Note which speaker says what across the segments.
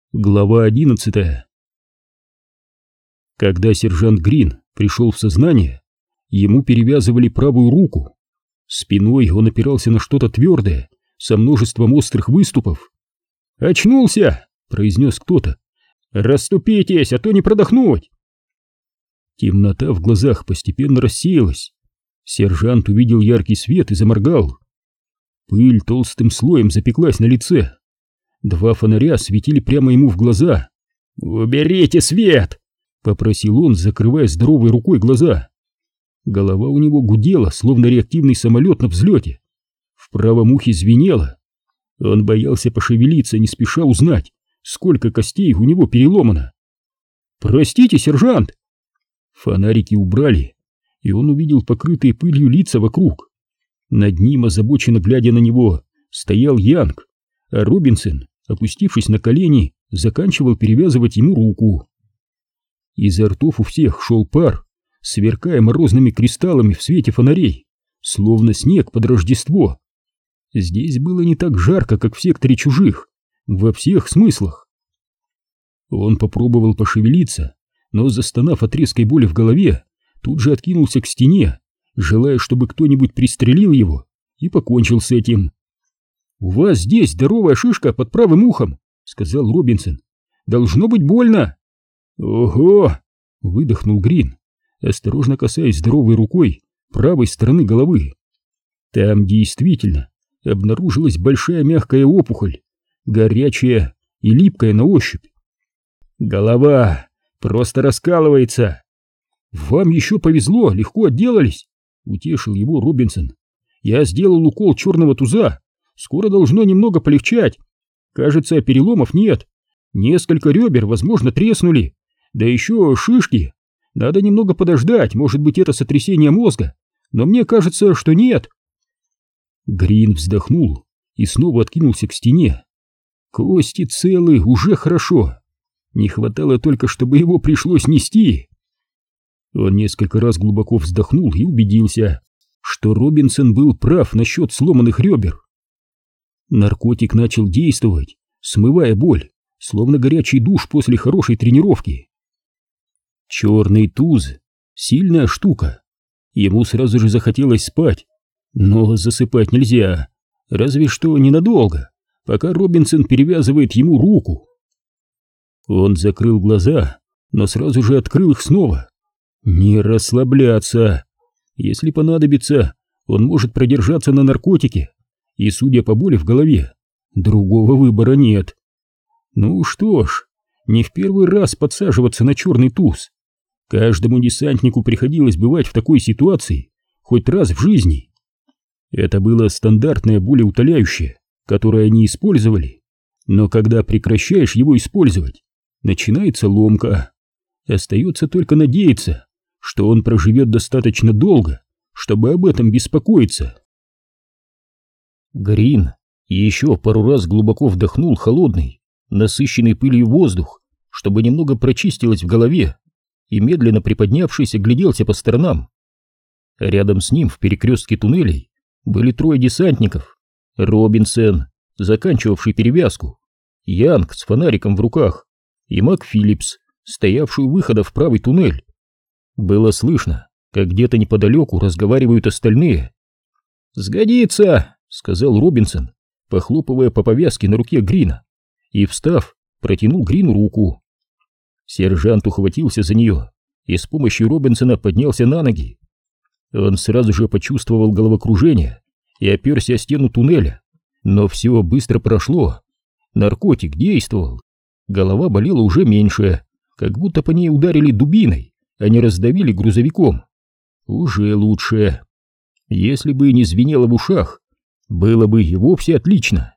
Speaker 1: Глава 11. Когда сержант Грин пришел в сознание, ему перевязывали правую руку. Спиной он опирался на что-то твердое, со множеством острых выступов. «Очнулся!» — произнес кто-то. «Расступитесь, а то не продохнуть!» Темнота в глазах постепенно рассеялась. Сержант увидел яркий свет и заморгал. Пыль толстым слоем запеклась на лице. Два фонаря светили прямо ему в глаза. «Уберите свет!» — попросил он, закрывая здоровой рукой глаза. Голова у него гудела, словно реактивный самолет на взлете. В правом ухе звенело. Он боялся пошевелиться, не спеша узнать, сколько костей у него переломано. «Простите, сержант!» Фонарики убрали, и он увидел покрытые пылью лица вокруг. Над ним, озабоченно глядя на него, стоял Янг, а Робинсон, опустившись на колени, заканчивал перевязывать ему руку. Изо ртов у всех шел пар, сверкая морозными кристаллами в свете фонарей, словно снег под Рождество. Здесь было не так жарко, как в секторе чужих, во всех смыслах. Он попробовал пошевелиться, но, застонав от резкой боли в голове, тут же откинулся к стене, желая, чтобы кто-нибудь пристрелил его, и покончил с этим. «У вас здесь здоровая шишка под правым ухом», — сказал Робинсон. «Должно быть больно». «Ого!» — выдохнул Грин, осторожно касаясь здоровой рукой правой стороны головы. Там действительно обнаружилась большая мягкая опухоль, горячая и липкая на ощупь. «Голова просто раскалывается». «Вам еще повезло, легко отделались», — утешил его Робинсон. «Я сделал укол черного туза. Скоро должно немного полегчать. Кажется, переломов нет. Несколько ребер, возможно, треснули. Да еще шишки. Надо немного подождать, может быть, это сотрясение мозга. Но мне кажется, что нет». Грин вздохнул и снова откинулся к стене. Кости целы, уже хорошо. Не хватало только, чтобы его пришлось нести. Он несколько раз глубоко вздохнул и убедился, что Робинсон был прав насчет сломанных ребер. Наркотик начал действовать, смывая боль, словно горячий душ после хорошей тренировки. Черный туз — сильная штука. Ему сразу же захотелось спать, но засыпать нельзя, разве что ненадолго, пока Робинсон перевязывает ему руку. Он закрыл глаза, но сразу же открыл их снова. Не расслабляться. Если понадобится, он может продержаться на наркотике. И, судя по боли в голове, другого выбора нет. Ну что ж, не в первый раз подсаживаться на черный туз. Каждому десантнику приходилось бывать в такой ситуации хоть раз в жизни. Это было стандартное болеутоляющее, которое они использовали. Но когда прекращаешь его использовать, начинается ломка. Остается только надеяться, что он проживет достаточно долго, чтобы об этом беспокоиться. Грин еще пару раз глубоко вдохнул холодный, насыщенный пылью воздух, чтобы немного прочистилось в голове, и, медленно приподнявшись, огляделся по сторонам. Рядом с ним в перекрестке туннелей были трое десантников: Робинсон, заканчивавший перевязку, Янг с фонариком в руках и Мак Филлипс, стоявший у выхода в правый туннель. Было слышно, как где-то неподалеку разговаривают остальные. «Сгодится!» — сказал Робинсон, похлопывая по повязке на руке Грина, и, встав, протянул Грину руку. Сержант ухватился за нее и с помощью Робинсона поднялся на ноги. Он сразу же почувствовал головокружение и оперся о стену туннеля, но все быстро прошло. Наркотик действовал. Голова болела уже меньше, как будто по ней ударили дубиной, а не раздавили грузовиком. Уже лучше. Если бы не звенело в ушах, было бы и вовсе отлично.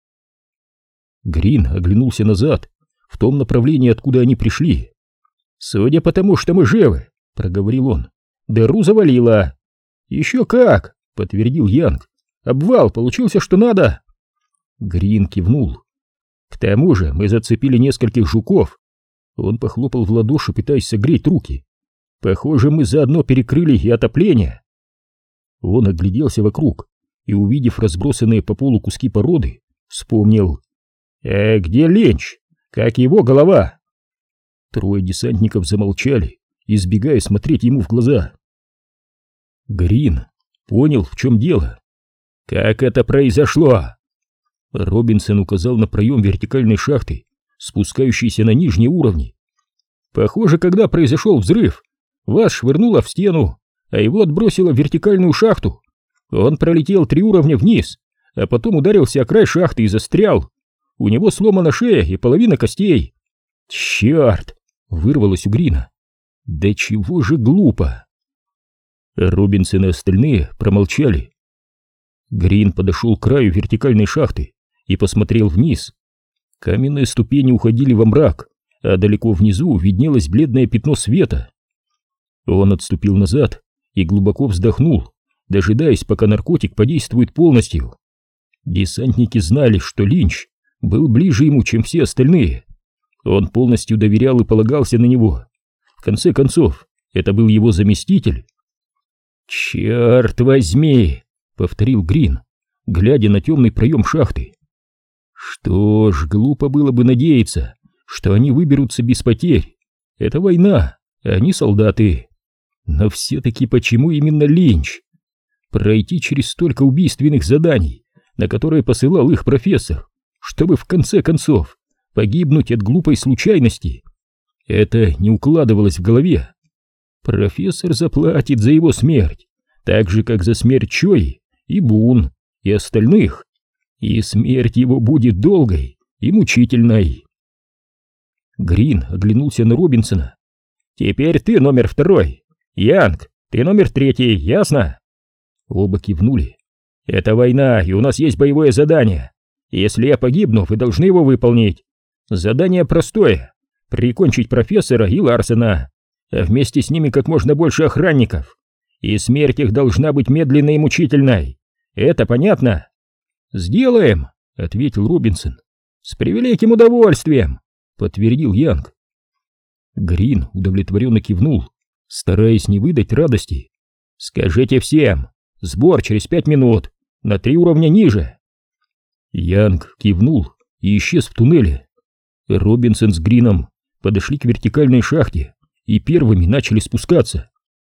Speaker 1: Грин оглянулся назад, в том направлении, откуда они пришли. «Судя по тому, что мы живы», — проговорил он, — «дыру завалило». «Еще как», — подтвердил Янг. «Обвал получился что надо». Грин кивнул. «К тому же мы зацепили нескольких жуков». Он похлопал в ладоши, пытаясь согреть руки. «Похоже, мы заодно перекрыли и отопление». Он огляделся вокруг и, увидев разбросанные по полу куски породы, вспомнил. «Где Ленч? как его голова. Трое десантников замолчали, избегая смотреть ему в глаза. Грин понял, в чем дело. «Как это произошло?» Робинсон указал на проем вертикальной шахты, спускающейся на нижние уровни. «Похоже, когда произошел взрыв, вас швырнуло в стену, а его отбросило в вертикальную шахту. Он пролетел 3 уровня вниз, а потом ударился о край шахты и застрял. У него сломана шея и половина костей». «Черт!» — вырвалось у Грина. «Да чего же глупо!» Робинсон и остальные промолчали. Грин подошел к краю вертикальной шахты и посмотрел вниз. Каменные ступени уходили во мрак, а далеко внизу виднелось бледное пятно света. Он отступил назад и глубоко вздохнул, дожидаясь, пока наркотик подействует полностью. Десантники знали, что Линч был ближе ему, чем все остальные. Он полностью доверял и полагался на него. В конце концов, это был его заместитель. «Черт возьми!» — повторил Грин, глядя на темный проем шахты. Что ж, глупо было бы надеяться, что они выберутся без потерь. Это война, а они солдаты. Но все-таки почему именно Линч? Пройти через столько убийственных заданий, на которые посылал их профессор, чтобы в конце концов погибнуть от глупой случайности. Это не укладывалось в голове. Профессор заплатит за его смерть, так же, как за смерть Чои и Бун и остальных, и смерть его будет долгой и мучительной. Грин оглянулся на Робинсона. «Теперь ты номер 2. Янг, ты номер 3, ясно?» Оба кивнули. «Это война, и у нас есть боевое задание. Если я погибну, вы должны его выполнить. Задание простое — прикончить профессора и Ларсена, а вместе с ними как можно больше охранников. И смерть их должна быть медленной и мучительной. Это понятно?» «Сделаем», — ответил Робинсон. «С превеликим удовольствием», — подтвердил Янг. Грин удовлетворенно кивнул, стараясь не выдать радости. «Скажите всем, сбор через 5 минут, на 3 уровня ниже». Янг кивнул и исчез в туннеле. Робинсон с Грином подошли к вертикальной шахте и первыми начали спускаться.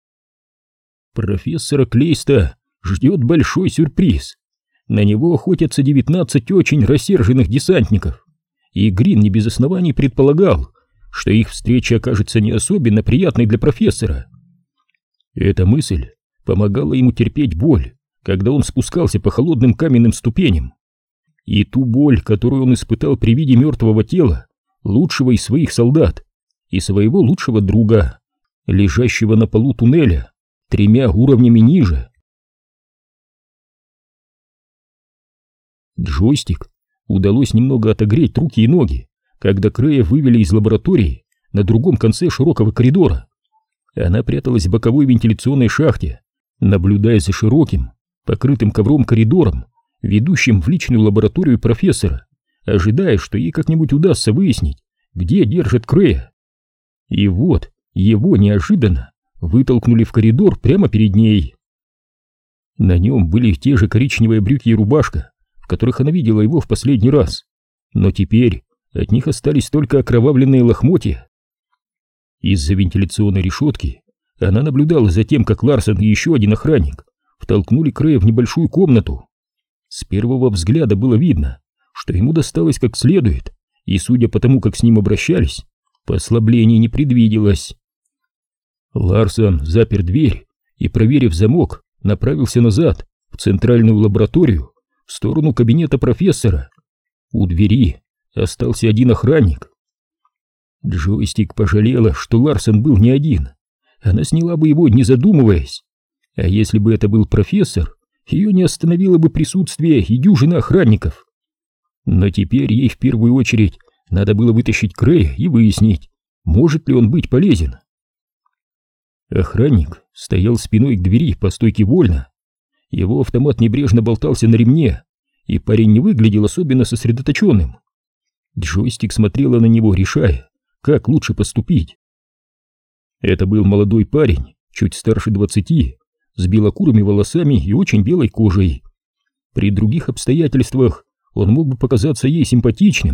Speaker 1: Профессора Клейста ждет большой сюрприз. На него охотятся 19 очень рассерженных десантников, и Грин не без оснований предполагал, что их встреча окажется не особенно приятной для профессора. Эта мысль помогала ему терпеть боль, когда он спускался по холодным каменным ступеням. И ту боль, которую он испытал при виде мертвого тела лучшего из своих солдат и своего лучшего друга, лежащего на полу туннеля 3 уровнями ниже. Джойстик удалось немного отогреть руки и ноги, когда Крэя вывели из лаборатории на другом конце широкого коридора. Она пряталась в боковой вентиляционной шахте, наблюдая за широким, покрытым ковром коридором, ведущим в личную лабораторию профессора, ожидая, что ей как-нибудь удастся выяснить, где держат Крэя. И вот его неожиданно вытолкнули в коридор прямо перед ней. На нем были те же коричневые брюки и рубашка, в которых она видела его в последний раз, но теперь от них остались только окровавленные лохмотья. Из-за вентиляционной решетки она наблюдала за тем, как Ларсон и еще один охранник втолкнули Крэя в небольшую комнату. С первого взгляда было видно, что ему досталось как следует, и, судя по тому, как с ним обращались, послаблений не предвиделось. Ларсон запер дверь и, проверив замок, направился назад, в центральную лабораторию, в сторону кабинета профессора. У двери остался один охранник. Джойстик пожалела, что Ларсон был не один. Она сняла бы его, не задумываясь. А если бы это был профессор, ее не остановило бы присутствие и дюжины охранников. Но теперь ей в первую очередь надо было вытащить Крэя и выяснить, может ли он быть полезен. Охранник стоял спиной к двери по стойке вольно. Его автомат небрежно болтался на ремне, и парень не выглядел особенно сосредоточенным. Джойстик смотрела на него, решая, как лучше поступить. Это был молодой парень, чуть старше 20, с белокурыми волосами и очень белой кожей. При других обстоятельствах он мог бы показаться ей симпатичным,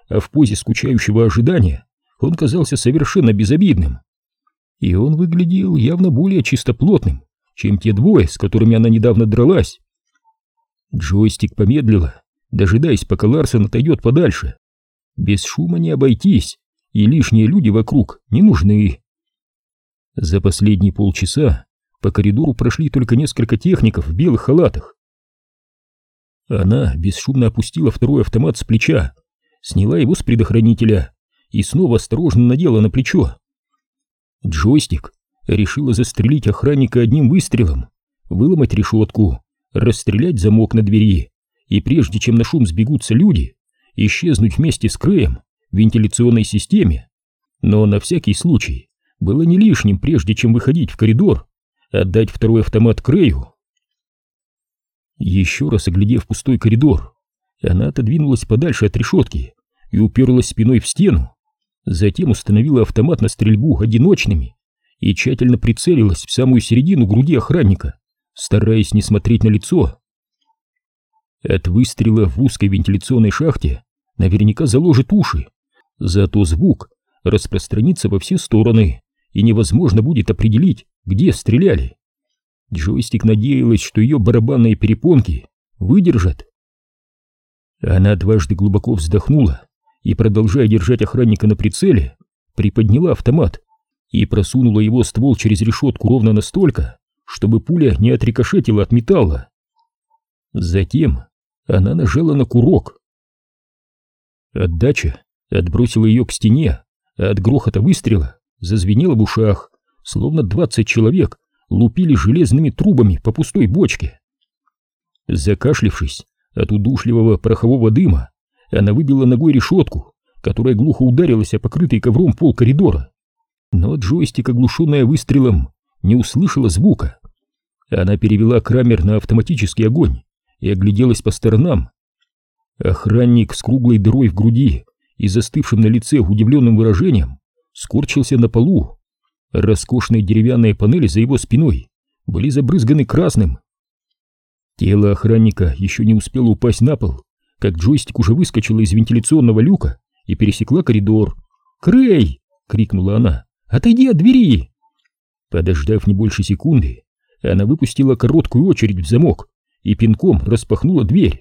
Speaker 1: а в позе скучающего ожидания он казался совершенно безобидным. И он выглядел явно более чистоплотным, чем те двое, с которыми она недавно дралась. Джойстик помедлила, дожидаясь, пока Ларсон отойдет подальше. Без шума не обойтись, и лишние люди вокруг не нужны. За последние полчаса по коридору прошли только несколько техников в белых халатах. Она бесшумно опустила второй автомат с плеча, сняла его с предохранителя и снова осторожно надела на плечо. Джойстик решила застрелить охранника одним выстрелом, выломать решетку, расстрелять замок на двери и, прежде чем на шум сбегутся люди, исчезнуть вместе с Крэем в вентиляционной системе. Но на всякий случай было не лишним, прежде чем выходить в коридор, отдать второй автомат Крэю. Еще раз оглядев пустой коридор, она отодвинулась подальше от решетки и уперлась спиной в стену, затем установила автомат на стрельбу одиночными и тщательно прицелилась в самую середину груди охранника, стараясь не смотреть на лицо. От выстрела в узкой вентиляционной шахте наверняка заложит уши, зато звук распространится во все стороны, и невозможно будет определить, где стреляли. Джойстик надеялась, что ее барабанные перепонки выдержат. Она дважды глубоко вздохнула и, продолжая держать охранника на прицеле, приподняла автомат и просунула его ствол через решетку ровно настолько, чтобы пуля не отрикошетила от металла. Затем она нажала на курок. Отдача отбросила ее к стене, а от грохота выстрела зазвенело в ушах, словно 20 человек лупили железными трубами по пустой бочке. Закашлившись от удушливого порохового дыма, она выбила ногой решетку, которая глухо ударилась о покрытый ковром пол коридора. Но Джойстик, оглушенная выстрелом, не услышала звука. Она перевела Крамер на автоматический огонь и огляделась по сторонам. Охранник с круглой дырой в груди и застывшим на лице удивленным выражением скорчился на полу. Роскошные деревянные панели за его спиной были забрызганы красным. Тело охранника еще не успело упасть на пол, как Джойстик уже выскочила из вентиляционного люка и пересекла коридор. «Крэй!» — крикнула она. «Отойди от двери!» Подождав не больше секунды, она выпустила короткую очередь в замок и пинком распахнула дверь.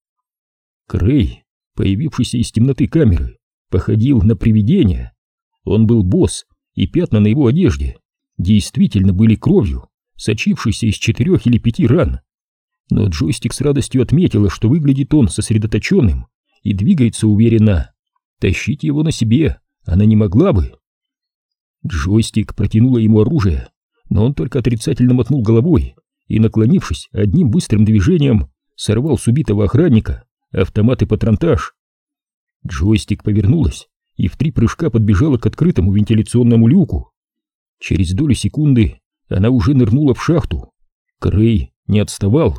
Speaker 1: Крэй, появившийся из темноты камеры, походил на привидение. Он был босс, и пятна на его одежде действительно были кровью, сочившейся из 4 или 5 ран. Но Джойстик с радостью отметила, что выглядит он сосредоточенным и двигается уверенно. Тащить его на себе она не могла бы. Джойстик протянула ему оружие, но он только отрицательно мотнул головой и, наклонившись, одним быстрым движением сорвал с убитого охранника автомат и патронтаж. Джойстик повернулась и в 3 прыжка подбежала к открытому вентиляционному люку. Через долю секунды она уже нырнула в шахту. Крэй не отставал.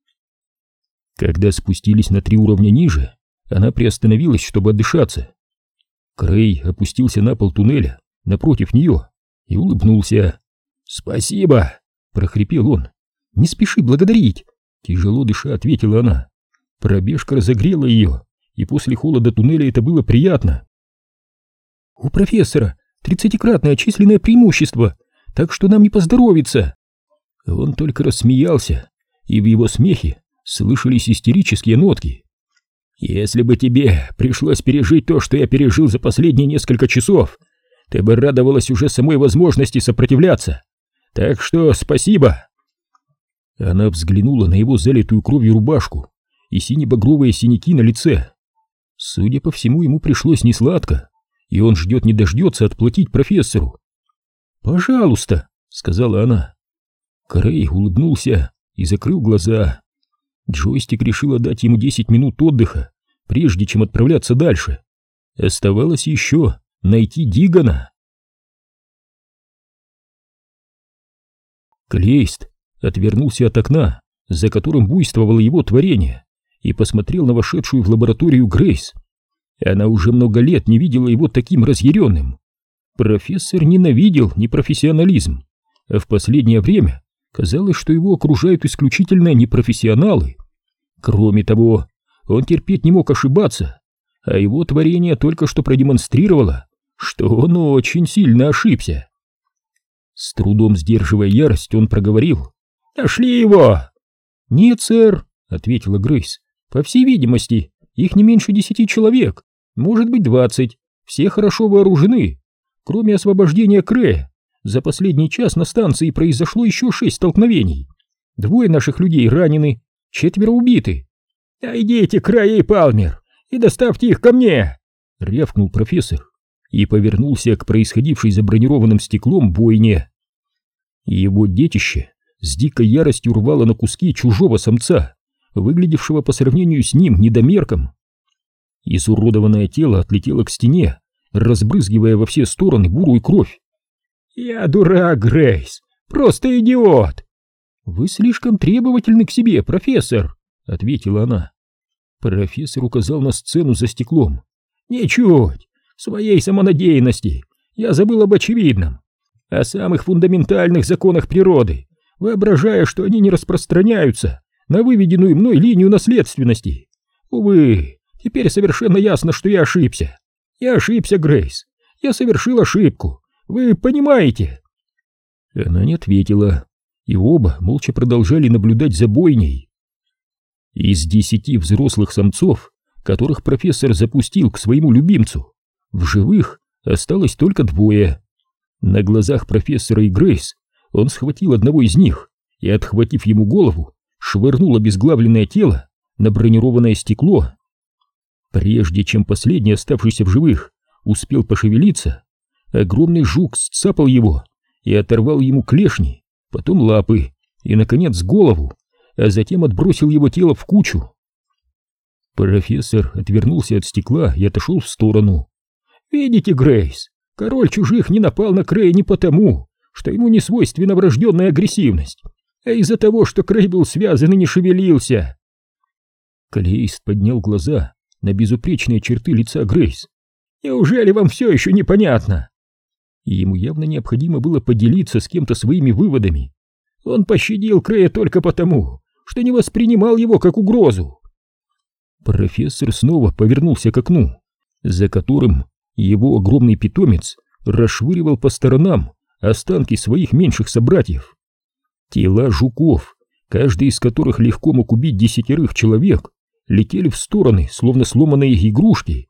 Speaker 1: Когда спустились на 3 уровня ниже, она приостановилась, чтобы отдышаться. Крэй опустился на пол туннеля напротив нее и улыбнулся. «Спасибо!» — прохрипел он. «Не спеши благодарить!» — тяжело дыша ответила она. Пробежка разогрела ее, и после холода туннеля это было приятно. «У профессора 30-кратное численное преимущество, так что нам не поздоровится!» Он только рассмеялся, и в его смехе слышались истерические нотки. «Если бы тебе пришлось пережить то, что я пережил за последние несколько часов, ты бы радовалась уже самой возможности сопротивляться. Так что спасибо!» Она взглянула на его залитую кровью рубашку и сине-багровые синяки на лице. Судя по всему, ему пришлось несладко, и он ждет не дождется отплатить профессору. «Пожалуйста», — сказала она. Крэй улыбнулся и закрыл глаза. Джойстик решила дать ему 10 минут отдыха, прежде чем отправляться дальше. Оставалось еще найти Дигана. Клейст отвернулся от окна, за которым буйствовало его творение, и посмотрел на вошедшую в лабораторию Грейс. Она уже много лет не видела его таким разъяренным. Профессор ненавидел непрофессионализм, а в последнее время казалось, что его окружают исключительно непрофессионалы. Кроме того, он терпеть не мог ошибаться, а его творение только что продемонстрировало, что он очень сильно ошибся. С трудом сдерживая ярость, он проговорил: «Нашли его!» «Нет, сэр», — ответила Грейс. «По всей видимости, их не меньше 10 человек, может быть 20, все хорошо вооружены. Кроме освобождения Крэя, за последний час на станции произошло еще 6 столкновений. 2 наших людей ранены, 4 убиты». «Найдите Крэя и Палмер и доставьте их ко мне!» — рявкнул профессор и повернулся к происходившей за бронированным стеклом бойне. Его детище с дикой яростью рвало на куски чужого самца, выглядевшего по сравнению с ним недомерком. Изуродованное тело отлетело к стене, разбрызгивая во все стороны бурую кровь. «Я дурак, Грейс, просто идиот!» «Вы слишком требовательны к себе, профессор», — ответила она. Профессор указал на сцену за стеклом. «Ничуть! В своей самонадеянности я забыл об очевидном, о самых фундаментальных законах природы, воображая, что они не распространяются на выведенную мной линию наследственности. Увы, теперь совершенно ясно, что я ошибся. Я ошибся, Грейс. Я совершил ошибку. Вы понимаете?» Она не ответила, и оба молча продолжали наблюдать за бойней. Из 10 взрослых самцов, которых профессор запустил к своему любимцу, в живых осталось только 2. На глазах профессора и Грейс он схватил одного из них и, отхватив ему голову, швырнул обезглавленное тело на бронированное стекло. Прежде чем последний, оставшийся в живых, успел пошевелиться, огромный жук сцапал его и оторвал ему клешни, потом лапы и, наконец, голову, а затем отбросил его тело в кучу. Профессор отвернулся от стекла и отошел в сторону. «Видите, Грейс, король чужих не напал на Крэя не потому, что ему не свойственна врожденная агрессивность, а из-за того, что Крэй был связан и не шевелился». Клейст поднял глаза на безупречные черты лица Грейс. «Неужели вам все еще непонятно?» Ему явно необходимо было поделиться с кем-то своими выводами. Он пощадил Крэя только потому, что не воспринимал его как угрозу. Профессор снова повернулся к окну, за которым его огромный питомец расшвыривал по сторонам останки своих меньших собратьев. Тела жуков, каждый из которых легко мог убить 10 человек, летели в стороны, словно сломанные игрушки.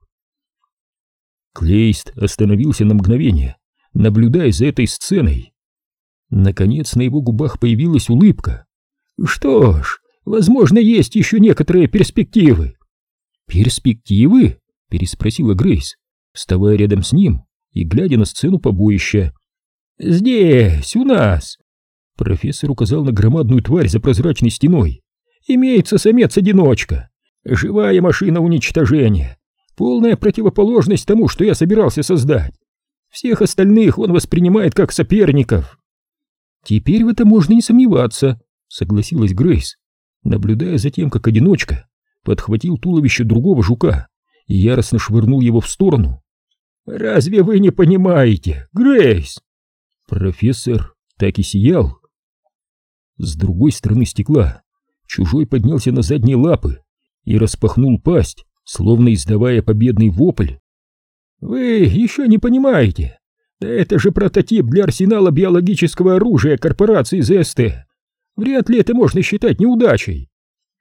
Speaker 1: Клейст остановился на мгновение, наблюдая за этой сценой. Наконец на его губах появилась улыбка. «Что ж, возможно, есть еще некоторые перспективы». «Перспективы?» — переспросила Грейс, вставая рядом с ним и глядя на сцену побоища. «Здесь, у нас», — профессор указал на громадную тварь за прозрачной стеной, «имеется самец-одиночка, живая машина уничтожения, полная противоположность тому, что я собирался создать. Всех остальных он воспринимает как соперников». «Теперь в этом можно не сомневаться», — согласилась Грейс, наблюдая за тем, как одиночка подхватил туловище другого жука и яростно швырнул его в сторону. «Разве вы не понимаете, Грейс?» Профессор так и сиял. С другой стороны стекла чужой поднялся на задние лапы и распахнул пасть, словно издавая победный вопль. «Вы еще не понимаете? Да это же прототип для арсенала биологического оружия корпорации ЗСТ. Вряд ли это можно считать неудачей».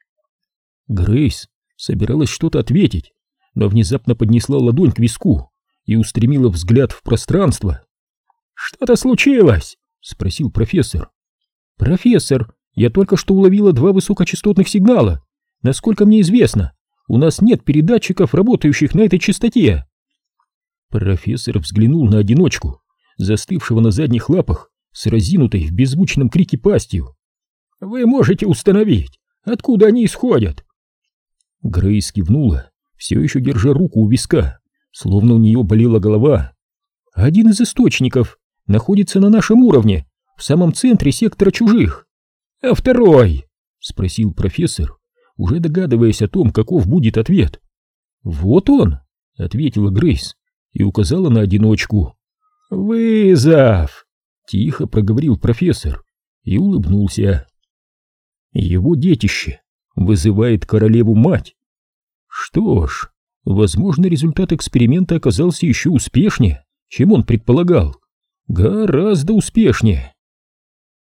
Speaker 1: Грейс собиралась что-то ответить, но внезапно поднесла ладонь к виску и устремила взгляд в пространство. «Что-то случилось?» — спросил профессор. «Профессор, я только что уловила 2 высокочастотных сигнала. Насколько мне известно, у нас нет передатчиков, работающих на этой частоте». Профессор взглянул на одиночку, застывшего на задних лапах с разинутой в беззвучном крике пастью. «Вы можете установить, откуда они исходят?» Грейс кивнула, все еще держа руку у виска, словно у нее болела голова. «Один из источников находится на нашем уровне, в самом центре сектора чужих». «А второй?» — спросил профессор, уже догадываясь о том, каков будет ответ. «Вот он», — ответила Грейс и указала на одиночку. «Вызов!» — тихо проговорил профессор и улыбнулся. Его детище вызывает королеву-мать. Что ж, Возможно, результат эксперимента оказался еще успешнее, чем он предполагал. Гораздо успешнее.